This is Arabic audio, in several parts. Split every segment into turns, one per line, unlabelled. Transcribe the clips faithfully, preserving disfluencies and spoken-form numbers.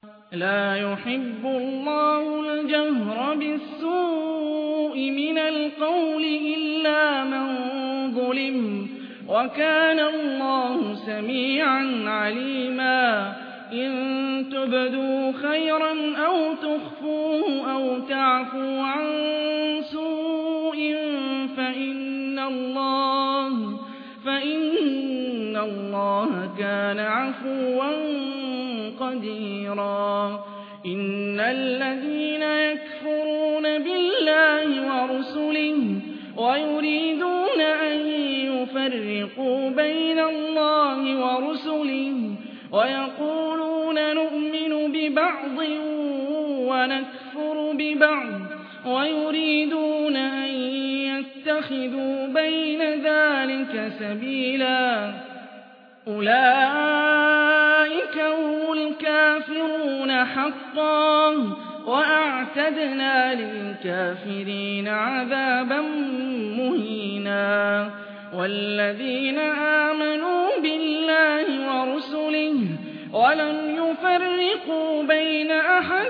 لا يحب الله الجهر بالسوء من القول إلا من ظلم وكان الله سميعا عليما إن تبدوا خيرا أو تخفوه أو تعفوا عن سوء فإن الله فإن الله كان عفوا قديرا إن الذين يكفرون بالله ورسله ويريدون أن يفرقوا بين الله ورسله ويقولون نؤمن ببعض ونكفر ببعض ويريدون أن يتخذوا بين ذلك سبيلا أولئك هم الكافرون حقا وأعتدنا للكافرين عذابا مهينا والذين آمنوا بالله ورسله ولم يفرقوا بين أحد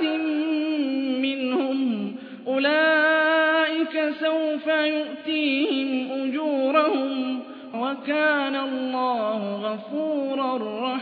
منهم أولئك سوف يؤتيهم أجورهم وكان الله غفورا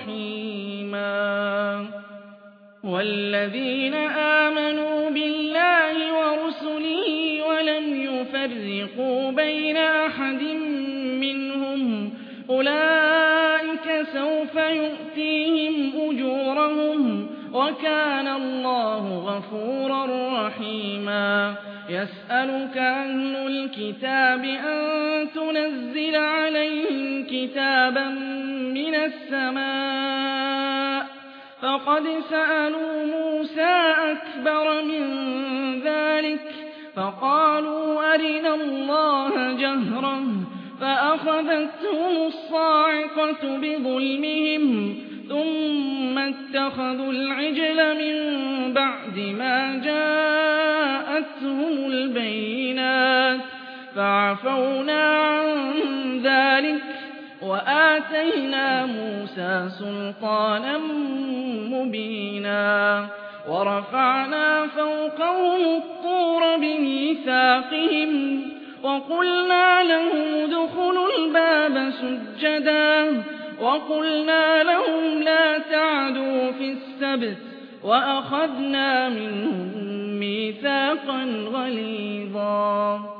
رحيما والذين آمنوا بالله ورسله ولم يفرقوا بين أحد منهم أولئك سوف يؤتيهم أجورهم وكان الله غفورا رحيما يسألك أهل الكتاب أن تنزل عليهم كتابا من السماء فقد سألوا موسى أكبر من ذلك فقالوا أرنا الله جهرا فأخذتهم الصاعقة بظلمهم ثم اتخذوا العجل من بعد ما جاءتهم البينات فعفونا عن ذلك وآتينا موسى سلطانا مبينا ورفعنا فوقهم الطور بميثاقهم وقلنا لهم ادخلوا الباب سجدا وقلنا لهم لا تعدوا في السبت وأخذنا منهم ميثاقا غليظا